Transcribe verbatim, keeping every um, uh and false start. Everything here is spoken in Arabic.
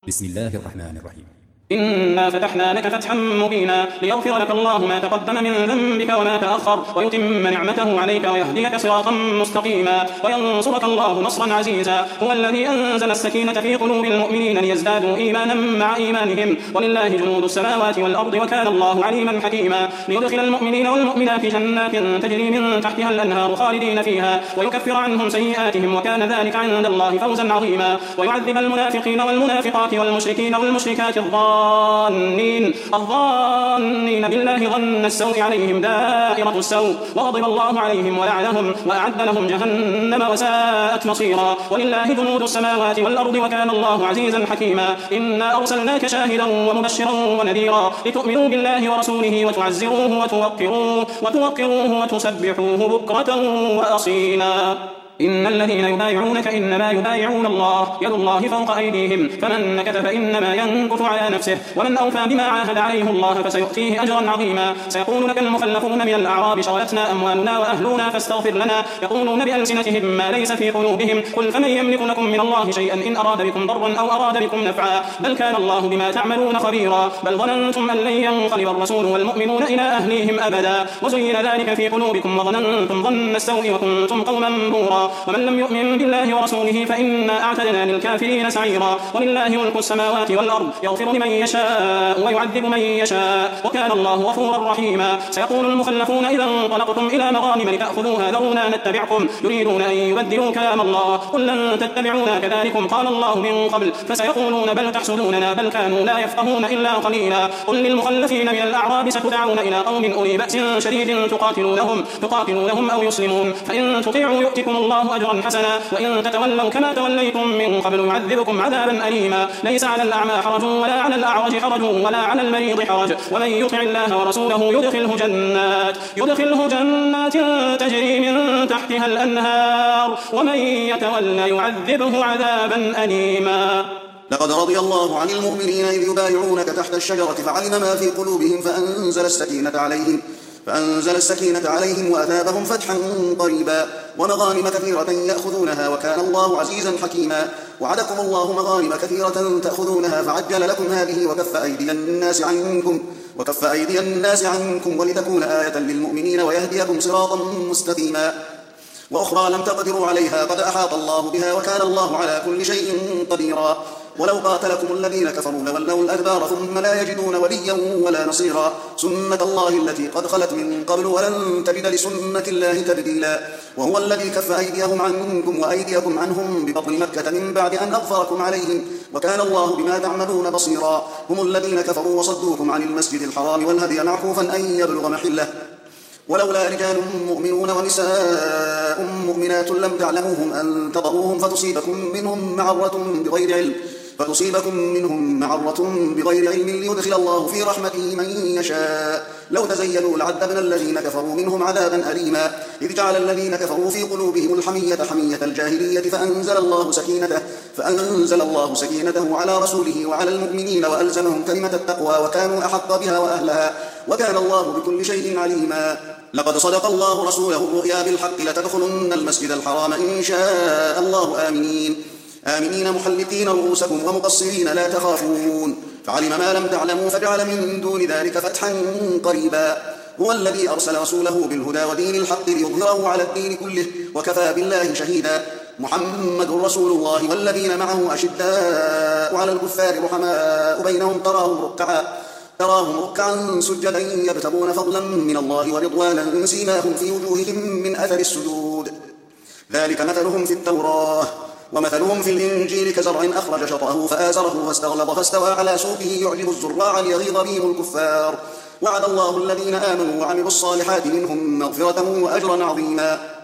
بسم الله الرحمن الرحيم. إنا فتحنا لك فتحا مبينا ليغفر لك الله ما تقدم من ذنبك وما تأخر ويتم نعمته عليك ويهديك صراطا مستقيما وينصرك الله نصرا عزيزا. هو الذي أنزل السكينة في قلوب المؤمنين ليزدادوا إيمانا مع إيمانهم ولله جنود السماوات والأرض وكان الله عليما حكيما. ليدخل المؤمنين والمؤمنات جنات تجري من تحتها الأنهار خالدين فيها ويكفر عنهم سيئاتهم وكان ذلك عند الله فوزا عظيما. ويعذب المنافقين والمنافقات والمشركين والمشركات الظالمين الظانين الظانين بالله ظن السوء عليهم دائرة السوء وغضب الله عليهم ولعنهم وأعد لهم جهنم وساءت مصيرا. ولله جنود السماوات والأرض وكان الله عزيزا حكيما. إنا أرسلناك شاهدا ومبشرا ونذيرا لتؤمنوا بالله ورسوله وتعزروه وتوقروه وتوقروه وتسبحوه بكرة وأصيلا. إن الذين يبايعونك إنما يبايعون الله يد الله فوق أيديهم فمن نكث فإنما ينكث على نفسه ومن أوفى بما عاهد عليه الله فسيؤتيه أجرا عظيما. سيقول لك المخلفون من الأعراب شغلتنا أموالنا وأهلنا فاستغفر لنا يقولون بألسنتهم ما ليس في قلوبهم قل فمن يملك لكم من الله شيئا إن أراد بكم ضرا أو أراد بكم نفعا بل كان الله بما تعملون خبيرا. بل ظننتم أن لن ينقلب الرسول والمؤمنون إلى أهليهم أبدا وزين ذلك في قلوبكم وظننتم ظن السوء وكنتم قوما بورا. ومن لم يؤمن بالله ورسوله فإنا أعتدنا للكافرين سعيرا. ولله ملك السماوات والأرض يغفر لمن يشاء ويعذب من يشاء وكان الله غفورا رحيما. سيقول المخلفون إذا انطلقتم إلى مغانم لتأخذوها ذرونا نتبعكم يريدون أن يبدلوا كلام الله قل لن تتبعونا كذلكم قال الله من قبل فسيقولون بل تحسدوننا بل كانوا لا يفقهون إلا قليلا. قل للمخلفين من الأعراب ستدعون إلى قوم أولي بأس شديد تقاتلونهم تقاتلونهم أو يسلمون فإن تطيعوا يؤتكم الله أجرا حسنا وإن تتولوا كما توليتم من قبل يعذبكم عذابا أليما. ليس على الأعمى حرج ولا على الأعرج حرج ولا على المريض حرج ومن يطع الله ورسوله يدخله جنات يدخله جنات تجري من تحتها الأنهار ومن يتولى يعذبه عذابا أليما. لقد رضي الله عن المؤمنين إذ يبايعونك تحت الشجرة فعلم ما في قلوبهم فأنزل السكينة عليهم فأنزل السكينة عليهم وأثابهم فتحا قريبا ومغانم كثيرة يأخذونها وكان الله عزيزا حكيما. وعدكم الله مغانم كثيرة تأخذونها فعجل لكم هذه وكف أيدي الناس عنكم وكف أيدي الناس عنكم ولتكون آية للمؤمنين ويهديكم صراطا مستقيما. وأخرى لم تقدروا عليها قد أحاط الله بها وكان الله على كل شيء قديرا. ولو قاتلكم الذين كفروا لولوا الأدبار ثم لا يجدون وليا ولا نصيرا. سنة الله التي قد خلت من قبل ولن تجد لسنة الله تبديلا. وهو الذي كف أيديهم عنكم وأيديكم عنهم ببطن مكة من بعد أن أغفركم عليهم وكان الله بما تعملون بصيرا. هم الذين كفروا وصدوكم عن المسجد الحرام والهدي معكوفا أن يبلغ محله ولولا رجال مؤمنون ونساء مؤمنات لم تعلموهم أن تطؤوهم فتصيبكم منهم معرة بغير علم فتصيبكم منهم معرة بغير علم ليدخل الله في رحمته من يشاء. لو تزينوا لعذبنا الذين كفروا منهم عذابا أليما. إذ جعل الذين كفروا في قلوبهم الحمية حمية الجاهلية فأنزل الله سكينته فأنزل الله سكينته على رسوله وعلى المؤمنين وألزمهم كلمة التقوى وكانوا أحق بها وأهلها وكان الله بكل شيء عليما. لقد صدق الله رسوله الرؤيا بالحق لتدخلن المسجد الحرام إن شاء الله آمنين آمنين محلقين رؤوسكم ومقصرين لا تخافون فعلم ما لم تعلموا فجعل من دون ذلك فتحا قريبا. هو الذي أرسل رسوله بالهدى ودين الحق ليظهره على الدين كله وكفى بالله شهيدا. محمد رسول الله والذين معه أشداء على الكفار رحماء بينهم تراهم ركعا تراهم ركعا سجدا يبتغون فضلا من الله ورضوانا سيماهم في وجوههم من أثر السجود ذلك مثلهم في التوراة ومثلهم في الإنجيل كزرع أخرج شطأه فآزره فاستغلظ فاستوى على سوقه يعجب الزراع ليغيظ بهم الكفار. وعد الله الذين آمنوا وعملوا الصالحات منهم مغفرة وأجرا عظيما.